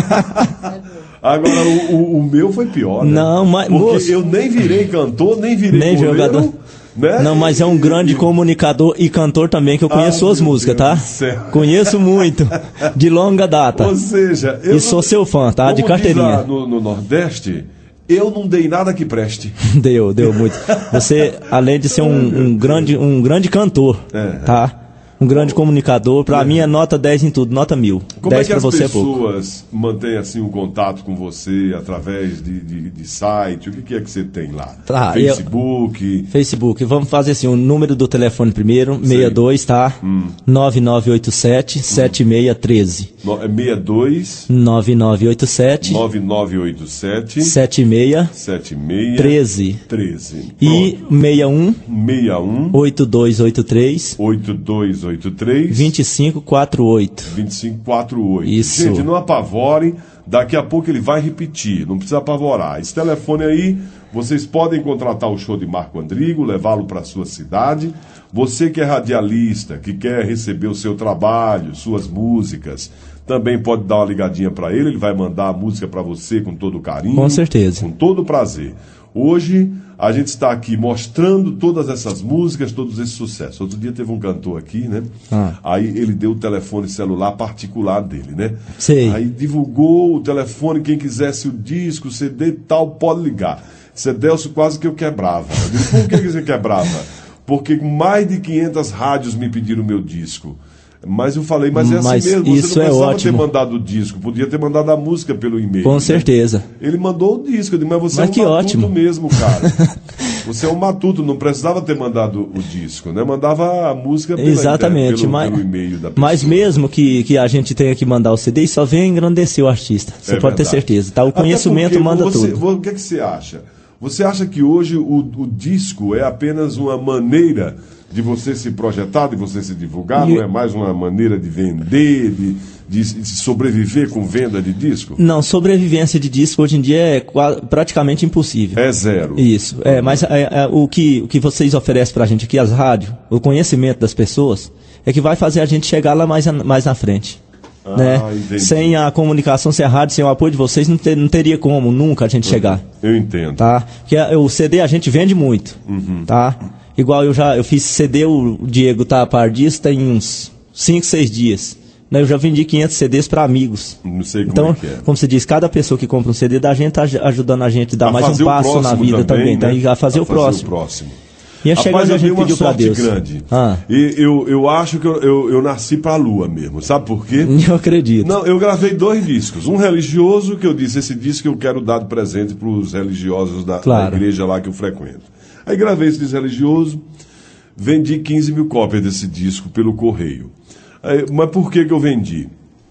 Agora, o, o, o meu foi pior, né? Não, mas... Porque moço, eu nem virei cantor, nem virei nem goleiro, jogador. Né? Não, mas é um grande e... comunicador e cantor também, que eu conheço ah, suas músicas, tá? Conheço muito, de longa data. Ou seja... Eu e sou seu fã, tá? De carteirinha. Diz lá no, no Nordeste... Eu não dei nada que preste. Deu, deu muito. Você, além de ser um, um, grande, um grande cantor, é. tá? Um grande comunicador, pra é. mim é nota dez em tudo, nota mil. Como dez é que pra as você pessoas é mantêm assim um contato com você através de, de, de site? O que, que é que você tem lá? Tá, Facebook? Eu, Facebook. Vamos fazer assim, o número do telefone primeiro, sessenta e dois, tá? Hum. nove nove oito sete, sete seis um três. No, é sessenta e dois? nove nove oito sete. nove nove oito sete. sete seis. sete seis. treze. treze. E sessenta e um. sessenta e um. oito dois oito três. oito dois oito três. vinte e cinco quarenta e oito. vinte e cinco quarenta e oito. Isso. Gente, não apavorem, daqui a pouco ele vai repetir, não precisa apavorar. Esse telefone aí, vocês podem contratar o show de Marco Andrigo, levá-lo para a sua cidade. Você que é radialista, que quer receber o seu trabalho, suas músicas, também pode dar uma ligadinha para ele, ele vai mandar a música para você com todo carinho. Com certeza. Com todo prazer. Hoje, a gente está aqui mostrando todas essas músicas, todos esses sucessos. Outro dia teve um cantor aqui, né? Ah. Aí ele deu o telefone celular particular dele, né? Sei. Aí divulgou o telefone, quem quisesse o disco, o C D e tal, pode ligar. Cedelcio quase que eu quebrava. Eu disse, por que você quebrava? Porque mais de quinhentas rádios me pediram o meu disco. Mas eu falei, mas é mas assim mesmo, isso você não é precisava ótimo. ter mandado o disco, podia ter mandado a música pelo e-mail. Com né? certeza. Ele mandou o disco, eu disse, mas você mas é um que matuto ótimo. mesmo, cara. Você é um matuto, não precisava ter mandado o disco, né? Mandava a música pela, exatamente, pelo, mas, pelo e-mail da pessoa. Mas mesmo que, que a gente tenha que mandar o C D, só vem engrandecer o artista. Você é pode verdade. ter certeza, tá? O conhecimento manda você, tudo. O que, é que você acha? Você acha que hoje o, o disco é apenas uma maneira de você se projetar, de você se divulgar, e... não é mais uma maneira de vender, de, de, de sobreviver com venda de disco? Não, sobrevivência de disco hoje em dia é quase, praticamente impossível. É zero. Isso, é, mas é, é, o, que, o que vocês oferecem pra gente aqui, as rádios, o conhecimento das pessoas, é que vai fazer a gente chegar lá mais, mais na frente. Ah, né? Sem a comunicação, sem a rádio, sem o apoio de vocês, não, ter, não teria como nunca a gente chegar. Eu entendo. Tá? Porque o C D a gente vende muito, uhum. tá? Igual eu já eu fiz C D, o Diego tá pardista em uns cinco, seis dias. Né? Eu já vendi quinhentos C Ds para amigos. Não sei como então, é que é. Como você diz, cada pessoa que compra um C D da gente tá ajudando a gente a dar a mais um passo na vida também, também né? A fazer, a o, fazer próximo. o próximo. E é chegar onde a gente pediu para Deus. Grande. Ah. E eu, eu acho que eu, eu, eu nasci para a lua mesmo. Sabe por quê? Eu acredito. Não, eu gravei dois discos. Um religioso, que eu disse, esse disco eu quero dar de presente para os religiosos da, claro. da igreja lá que eu frequento. Aí gravei esse disco religioso, vendi quinze mil cópias desse disco pelo correio. Aí, mas por que que eu vendi?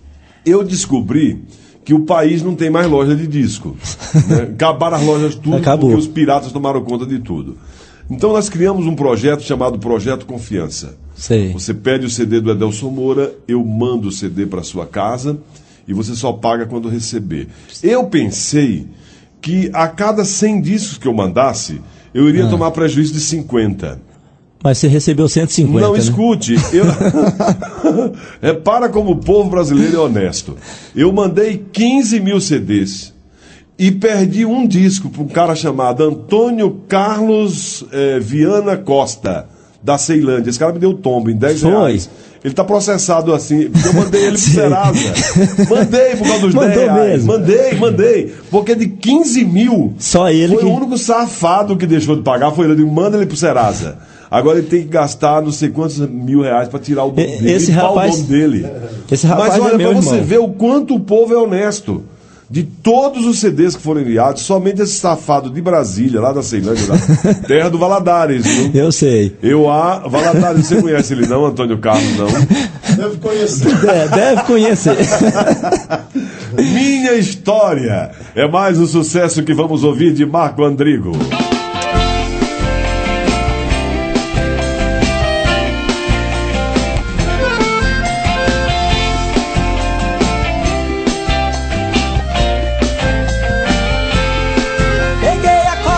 Eu descobri que o país não tem mais loja de disco. Né? Acabaram as lojas tudo, Acabou. Porque os piratas tomaram conta de tudo. Então nós criamos um projeto chamado Projeto Confiança. Sei. Você pede o C D do Edelson Moura, eu mando o C D para sua casa e você só paga quando receber. Eu pensei que a cada cem discos que eu mandasse, eu iria ah. tomar prejuízo de cinquenta. Mas você recebeu cento e cinquenta, Não, né? escute. Eu... Repara como o povo brasileiro é honesto. Eu mandei quinze mil C Ds e perdi um disco para um cara chamado Antônio Carlos eh, Viana Costa, da Ceilândia. Esse cara me deu tombo em dez reais. Ele tá processado assim, porque eu mandei ele pro Serasa. Mandei por causa dos Mandou dez reais. mesmo. Mandei, mandei. Porque de quinze mil, só ele foi que... o único safado que deixou de pagar, foi ele. Eu digo, manda ele pro Serasa. Agora ele tem que gastar não sei quantos mil reais para tirar o nome dele. Esse rapaz, o nome dele. Esse rapaz Mas olha, é meu para você irmão. ver o quanto o povo é honesto. De todos os C Ds que foram enviados, somente esse safado de Brasília, lá da Ceilândia, da terra do Valadares. Viu? Eu sei. Eu, a Valadares, você conhece ele não, Antônio Carlos, não? Deve conhecer. É, deve conhecer. Minha História é mais um sucesso que vamos ouvir de Marco Andrigo. Peguei a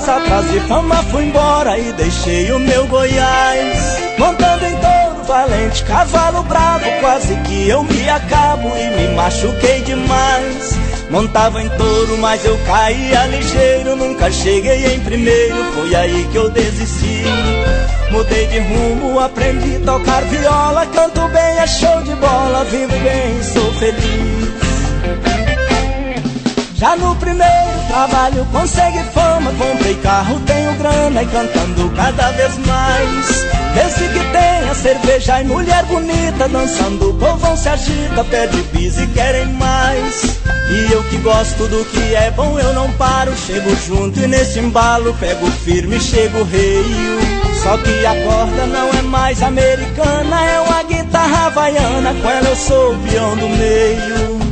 esporas atrás de fama fui embora e deixei o meu Goiás. Montando em touro valente, cavalo bravo, quase que eu me acabo e me machuquei demais. Montava em touro, mas eu caía ligeiro, nunca cheguei em primeiro, foi aí que eu desisti. Mudei de rumo, aprendi a tocar viola, canto bem, é show de bola, vivo bem, sou feliz. Já no primeiro trabalho consegui fama, comprei carro, tenho grana e cantando cada vez mais. Desde que tenha cerveja e mulher bonita, dançando o povão se agita, pede bis e querem mais. E eu que gosto do que é bom, eu não paro, chego junto e nesse embalo pego firme, chego reio. Só que a corda não é mais americana, é uma guitarra havaiana, com ela eu sou o peão do meio.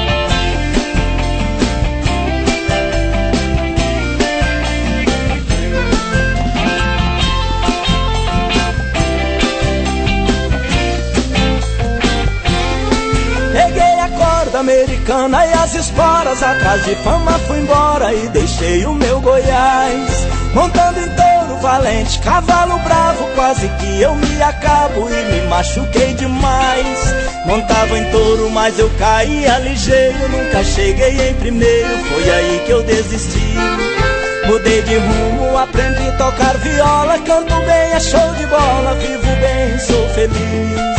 Americana e as esporas atrás de fama fui embora e deixei o meu Goiás. Montando em touro valente, cavalo bravo, quase que eu me acabo e me machuquei demais. Montava em touro, mas eu caía ligeiro, nunca cheguei em primeiro, foi aí que eu desisti. Mudei de rumo, aprendi a tocar viola, canto bem, é show de bola, vivo bem, sou feliz.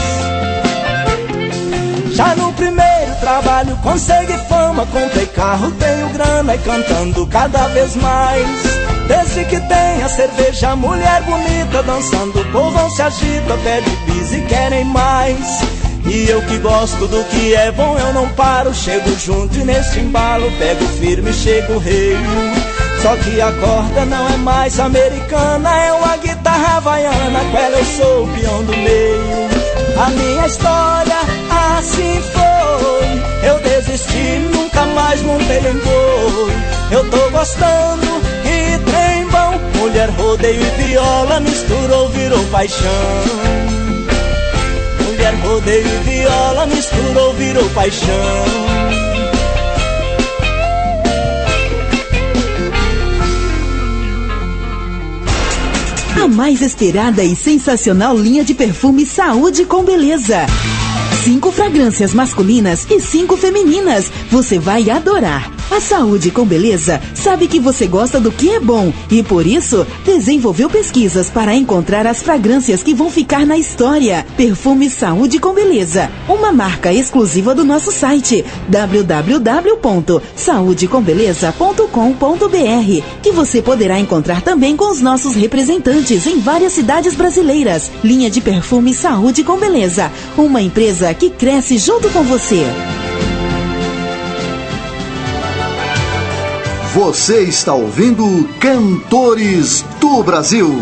Já no primeiro trabalho consegui fama, comprei carro, tenho grana e cantando cada vez mais. Desde que tenha cerveja, mulher bonita, dançando o povão se agita, pede bis e querem mais. E eu que gosto do que é bom, eu não paro, chego junto e nesse embalo pego firme, chego reio. Só que a corda não é mais americana, é uma guitarra havaiana, com ela eu sou o peão do meio. A minha história assim foi, eu desisti, nunca mais montei em boi. Eu tô gostando, que trem bom, mulher, rodeio e viola, misturou, virou paixão. Mulher, rodeio e viola, misturou, virou paixão. A mais esperada e sensacional linha de perfume Saúde com Beleza. Cinco fragrâncias masculinas e cinco femininas. Você vai adorar. A Saúde com Beleza sabe que você gosta do que é bom e, por isso, desenvolveu pesquisas para encontrar as fragrâncias que vão ficar na história. Perfume Saúde com Beleza, uma marca exclusiva do nosso site w w w ponto saúde com beleza ponto com ponto b r, que você poderá encontrar também com os nossos representantes em várias cidades brasileiras. Linha de perfume Saúde com Beleza, uma empresa que cresce junto com você. Você está ouvindo Cantores do Brasil.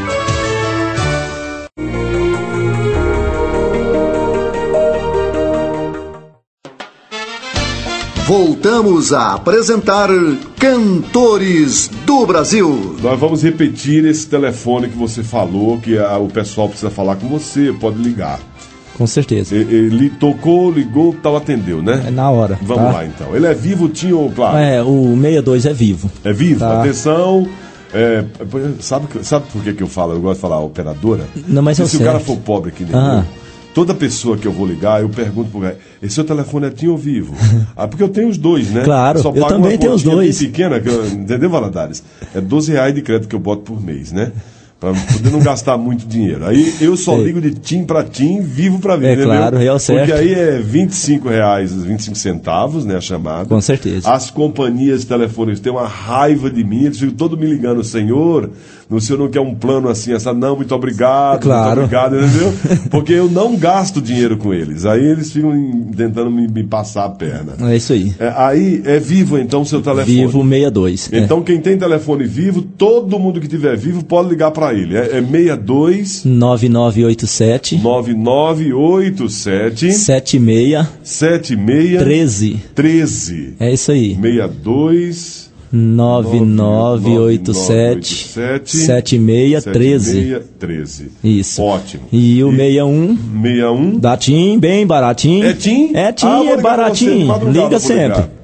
Voltamos a apresentar Cantores do Brasil. Nós vamos repetir esse telefone que você falou, que a, o pessoal precisa falar com você, pode ligar. Com certeza. Ele tocou, ligou, tal, atendeu, né? É na hora. Vamos tá? lá, então. Ele é vivo, Tim, ou claro? É, o sessenta e dois é vivo. É vivo? Tá. Atenção. É, sabe, sabe por que, que eu falo? Eu gosto de falar operadora? Não, mas Porque eu se sei. o cara for pobre que nem ah. eu, toda pessoa que eu vou ligar, eu pergunto pro cara, esse seu telefone é Tim ou vivo? Ah, porque eu tenho os dois, né? Claro, Só eu pago também uma tenho os dois. bem pequena, que eu, entendeu, Valadares? É doze reais de crédito que eu boto por mês, né? Pra poder não gastar muito dinheiro. Aí eu só Sei. ligo de Tim pra Tim, vivo pra vida, É entendeu? claro, é o certo. Porque aí é vinte e cinco reais, vinte e cinco centavos, né, a chamada. Com certeza. As companhias de telefones têm uma raiva de mim, eles ficam todos me ligando, senhor, o senhor não quer um plano assim, essa, não, muito obrigado, Claro. muito obrigado, entendeu? Porque eu não gasto dinheiro com eles. Aí eles ficam tentando me, me passar a perna. É isso aí. É, aí é vivo então o seu telefone. Vivo sessenta e dois. Então quem tem telefone vivo, todo mundo que tiver vivo pode ligar para ele. É, é sessenta e dois nove nove oito sete nove nove oito sete sete seis sete seis treze. treze. É isso aí. sessenta e dois nove nove oito sete sete seis treze. treze. Isso. Ótimo. E o sessenta e um sessenta e um da Tim, bem baratinho. É Tim? É Tim, Ah, vou é ligar pra você de baratinho. madrugada, Liga vou sempre. ligar.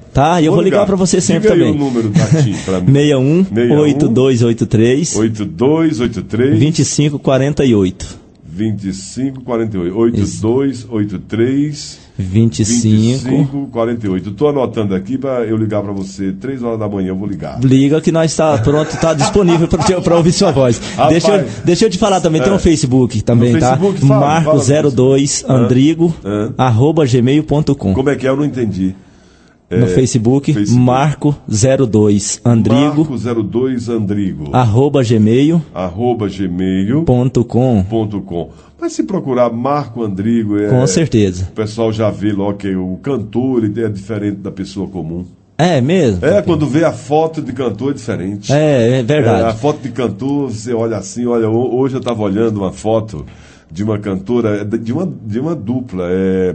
Tá? E eu vou, vou ligar, ligar para você sempre Diga também. Aí o número da T I para mim. seis um oito dois oito três oito dois oito três vinte e cinco quarenta e oito. vinte e cinco quarenta e oito. oito dois oito três vinte e cinco quarenta e oito. Estou anotando aqui para eu ligar para você três horas da manhã, eu vou ligar. Liga que nós está pronto, está disponível para ouvir sua voz. Deixa eu, deixa eu te falar também, é. tem um Facebook também, no tá? Facebook, Marco zero dois Andrigo é. arroba gmail ponto com. Como é que é? Eu não entendi. No é, Facebook, Facebook, Marco zero dois Andrigo. Marco zero dois Andrigo. Arroba gmail. Arroba gmail. Ponto com. Ponto com. Mas se procurar Marco Andrigo, é, com certeza. O pessoal já vê logo que o cantor ele é diferente da pessoa comum. É mesmo? É, quando vê a foto de cantor é diferente. É, é verdade. É, a foto de cantor, você olha assim, olha, hoje eu estava olhando uma foto de uma cantora, de uma, de uma dupla, é...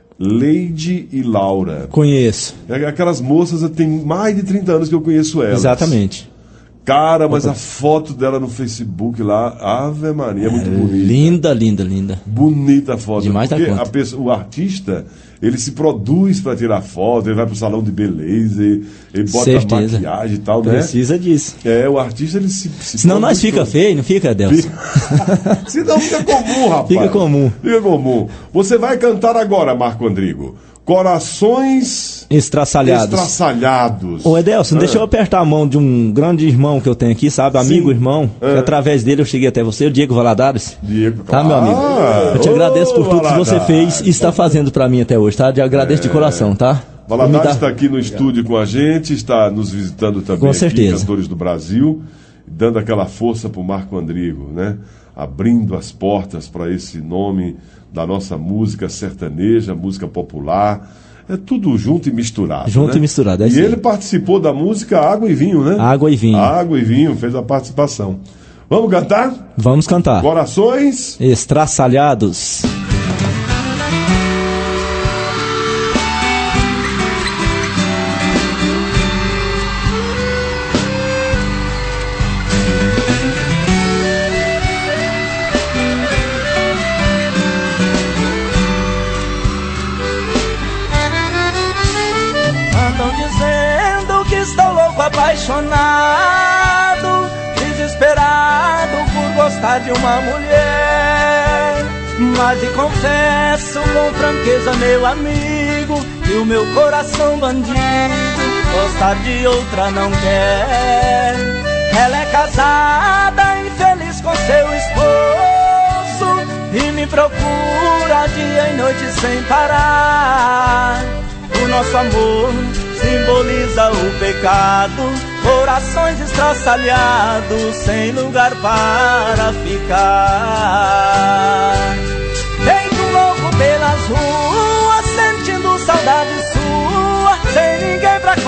Leide e Laura. Conheço. Aquelas moças, tem mais de trinta anos que eu conheço elas. Exatamente. Cara, mas a foto dela no Facebook lá, Ave Maria, é muito bonita. Linda, linda, linda. Bonita a foto. Demais da conta. A pessoa, o artista, ele se produz para tirar foto, ele vai pro salão de beleza, ele, ele bota certeza. maquiagem e tal, né? Precisa disso. É, o artista, ele se... se Senão nós fica todo. feio, não fica, Adelson? Senão fica comum, rapaz. Fica comum. Fica comum. Você vai cantar agora, Marco Andrigo. Corações estraçalhados. Estraçalhados. Ô, Edelson, é. deixa eu apertar a mão de um grande irmão que eu tenho aqui, sabe? Amigo, Sim. irmão. É. Que através dele eu cheguei até você, o Diego Valadares. Diego, tá, meu amigo? Ah, eu te agradeço por tudo Valadares. que você fez e está fazendo pra mim até hoje, tá? Eu agradeço é. de coração, tá? Valadares está aqui no estúdio com a gente, está nos visitando também com certeza. aqui, Cantores do Brasil, dando aquela força pro Marco Andrigo, né? Abrindo as portas para esse nome da nossa música sertaneja, música popular, é tudo junto e misturado. Junto né? e misturado, é E sim. ele participou da música Água e Vinho, né? Água e Vinho. Água e Vinho, fez a participação. Vamos cantar? Vamos cantar. Corações estraçalhados. Apaixonado, desesperado por gostar de uma mulher. Mas e confesso com franqueza, meu amigo, que o meu coração bandido gostar de outra não quer. Ela é casada, infeliz com seu esposo, e me procura dia e noite sem parar. O nosso amor simboliza o pecado, corações estraçalhados, sem lugar para ficar. Feito louco pelas ruas, sentindo saudade sua, sem ninguém pra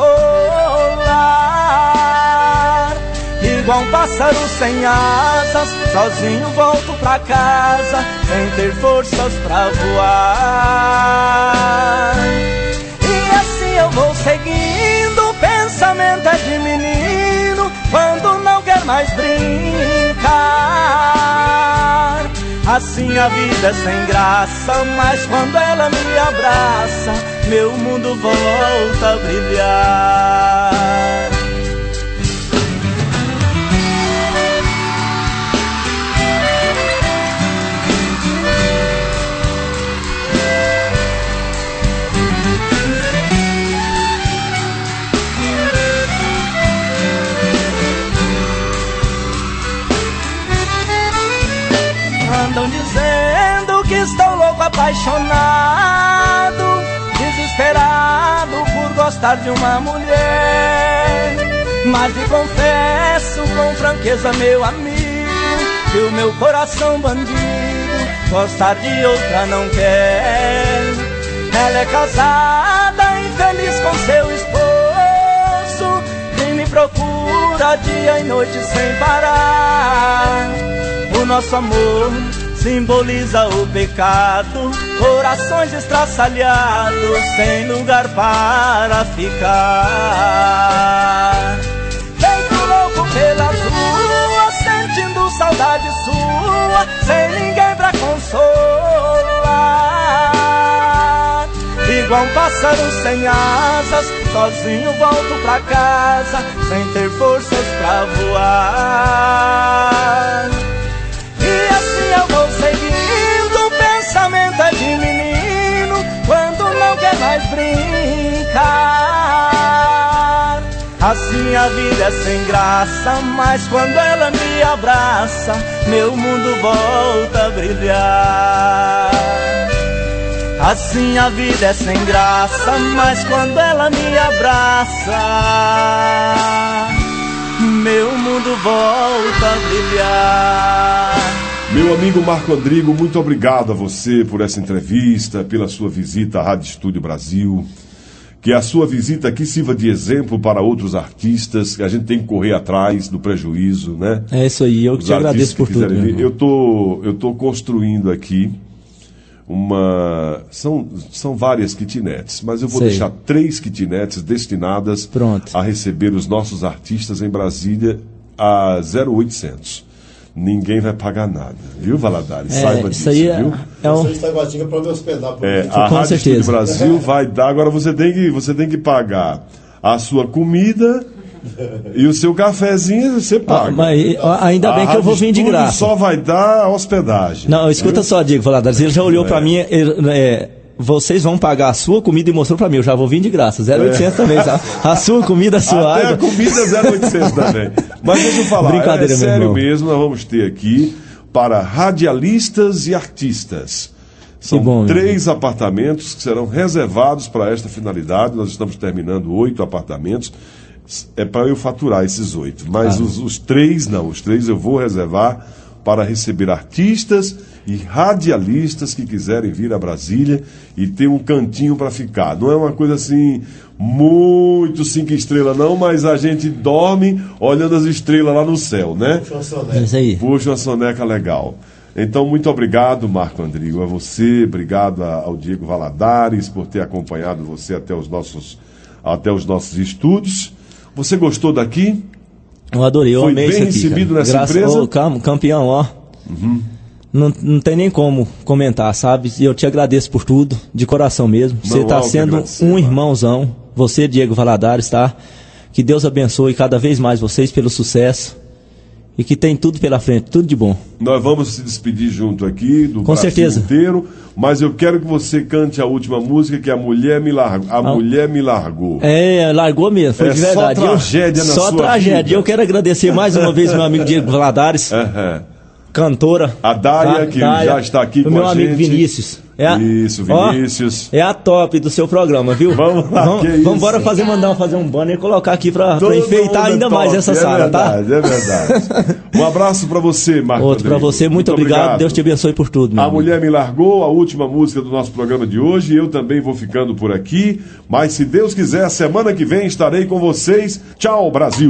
consolar. Igual um pássaro sem asas, sozinho volto pra casa, sem ter forças pra voar. Eu vou seguindo, o pensamento é de menino, quando não quer mais brincar. Assim a vida é sem graça, mas quando ela me abraça, meu mundo volta a brilhar. Andam dizendo que estou louco, apaixonado, desesperado por gostar de uma mulher. Mas lhe confesso com franqueza, meu amigo, que o meu coração bandido gostar de outra não quer. Ela é casada, infeliz com seu esposo, e me procura dia e noite sem parar. O nosso amor simboliza o pecado, corações estraçalhados, sem lugar para ficar. Feito louco pelas ruas, sentindo saudade sua, sem ninguém pra consolar. igual um pássaro sem asas, sozinho volto pra casa, sem ter forças pra voar. E assim eu vou seguindo, o pensamento é de menino, quando não quer mais brincar. Assim a vida é sem graça, mas quando ela me abraça, meu mundo volta a brilhar. Assim a vida é sem graça, mas quando ela me abraça, meu mundo volta a brilhar. Meu amigo Marco Andrigo, muito obrigado a você por essa entrevista, pela sua visita à Rádio Estúdio Brasil. Que a sua visita aqui sirva de exemplo para outros artistas, que a gente tem que correr atrás do prejuízo, né? É isso aí, eu que te agradeço por tudo. Eu tô, eu tô construindo aqui uma... São, são várias kitnets, mas eu vou Sei. deixar três kitnets destinadas Pronto. a receber os nossos artistas em Brasília a zero oitocentos. Ninguém vai pagar nada, viu, Valadares? É, Saiba disso, isso aí é, viu? É um... Você está Guatinga para me hospedar. Por É, com a Rádio certeza. Estúdio Brasil vai dar. Agora você tem que, você tem que pagar a sua comida e o seu cafezinho, você paga. Ah, mas ainda bem a que eu vou vir de Estúdio graça. Só vai dar hospedagem. Não, escuta viu? só, Diego Valadares, ele já olhou É. pra mim, ele, é, vocês vão pagar a sua comida e mostrou pra mim, eu já vou vir de graça, zero oitocentos É. também, tá? A sua comida, a sua Até água. a comida zero oitocentos também. Mas deixa eu falar, Brincadeira, é meu sério irmão. mesmo, nós vamos ter aqui para radialistas e artistas. São Que bom, meu três apartamentos que serão reservados para esta finalidade. Nós estamos terminando oito apartamentos. É para eu faturar esses oito. Mas Ah. os, os três não. Os três eu vou reservar para receber artistas e radialistas que quiserem vir a Brasília e ter um cantinho para ficar. Não é uma coisa assim muito cinco estrelas não, mas a gente dorme olhando as estrelas lá no céu, né? Puxa uma soneca. É isso aí. Puxa uma soneca legal. Então, muito obrigado, Marco Andrigo, a você, obrigado a- ao Diego Valadares por ter acompanhado você até os nossos, até os nossos estúdios. Você gostou daqui? Eu adorei, eu Foi amei bem isso aqui, recebido cara. nessa Graças- empresa? Ô, cam- campeão, ó. Uhum. Não, não tem nem como comentar, sabe? E eu te agradeço por tudo, de coração mesmo. Você Não há está o que sendo agradecer, um Marco. irmãozão. Você, Diego Valadares, tá? Que Deus abençoe cada vez mais vocês pelo sucesso. E que tem tudo pela frente, tudo de bom. Nós vamos se despedir junto aqui do Com Brasil certeza. inteiro, mas eu quero que você cante a última música, que é A Mulher Me Largou. A Ah. Mulher Me Largou. É, largou mesmo, foi É de só verdade. Eu- tragédia na Só sua tragédia. vida. Eu quero agradecer mais uma vez meu amigo Diego Valadares, Aham. cantora. A Dária, tá? que Dária, já está aqui o com meu a amigo gente. Vinícius. É a- Isso, ó, Vinícius. é a top do seu programa, viu? Vamos lá, Vamos, que vamos isso. embora fazer, mandar fazer um banner e colocar aqui pra, Todo pra enfeitar mundo é ainda mais top, essa é sala, tá? verdade, É verdade. Um abraço pra você, Marco Outro pra Rodrigo. você, muito, obrigado. Deus te abençoe por tudo, meu A amigo. Mulher Me Largou, a última música do nosso programa de hoje. Eu também vou ficando por aqui. Mas se Deus quiser, semana que vem estarei com vocês. Tchau, Brasil.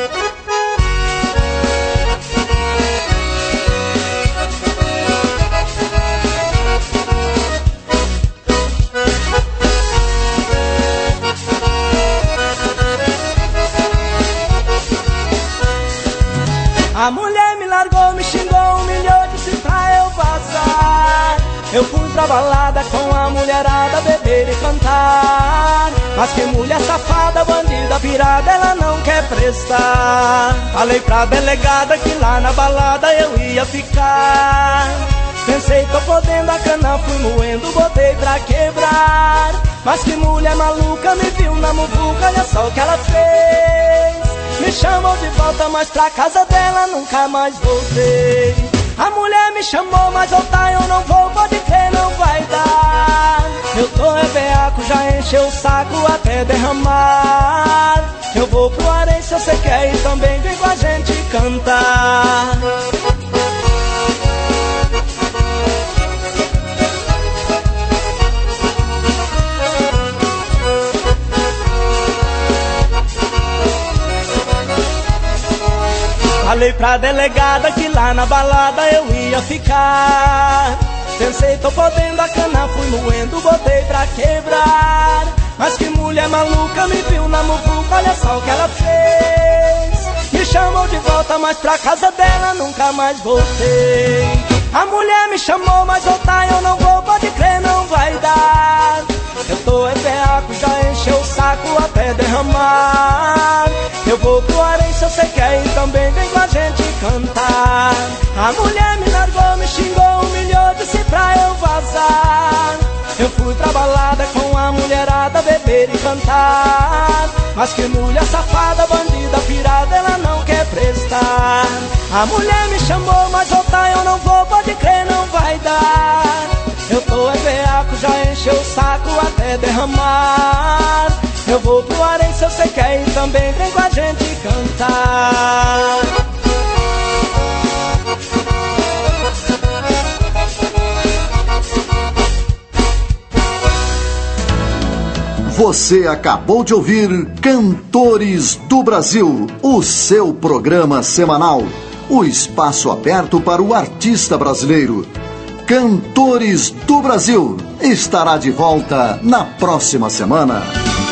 A mulher me largou, me xingou, humilhou, disse pra eu vazar. Eu fui pra balada com a mulherada, beber e cantar. Mas que mulher safada, bandida, pirada, ela não quer prestar. Falei pra delegada que lá na balada eu ia ficar. Pensei, tô podendo a cana, fui moendo, botei pra quebrar. Mas que mulher maluca, me viu na muvuca, olha só o que ela fez. Me chamou de volta, mas pra casa dela nunca mais voltei. A mulher me chamou, mas voltar eu não vou, pode crer, não vai dar. Eu tô é beaco, já encheu o saco até derramar. Eu vou pro Arém se você quer ir também, vem com a gente cantar. Falei pra delegada que lá na balada eu ia ficar. Pensei, tô podendo a cana, fui moendo, botei pra quebrar. Mas que mulher maluca, me viu na muvuca, olha só o que ela fez. Me chamou de volta, mas pra casa dela nunca mais voltei. A mulher me chamou, mas voltar eu não vou, pode crer, não vai dar. Eu tô é cantar. A mulher me largou, me xingou, humilhou, disse pra eu vazar. Eu fui pra balada com a mulherada, beber e cantar. Mas que mulher safada, bandida, pirada, ela não quer prestar. A mulher me chamou, mas voltar eu não vou, pode crer, não vai dar. Eu tô é veaco, já encheu o saco até derramar. Eu vou pro Arém, se você quer ir também, vem com a gente cantar. Você acabou de ouvir Cantores do Brasil, o seu programa semanal, o espaço aberto para o artista brasileiro. Cantores do Brasil estará de volta na próxima semana.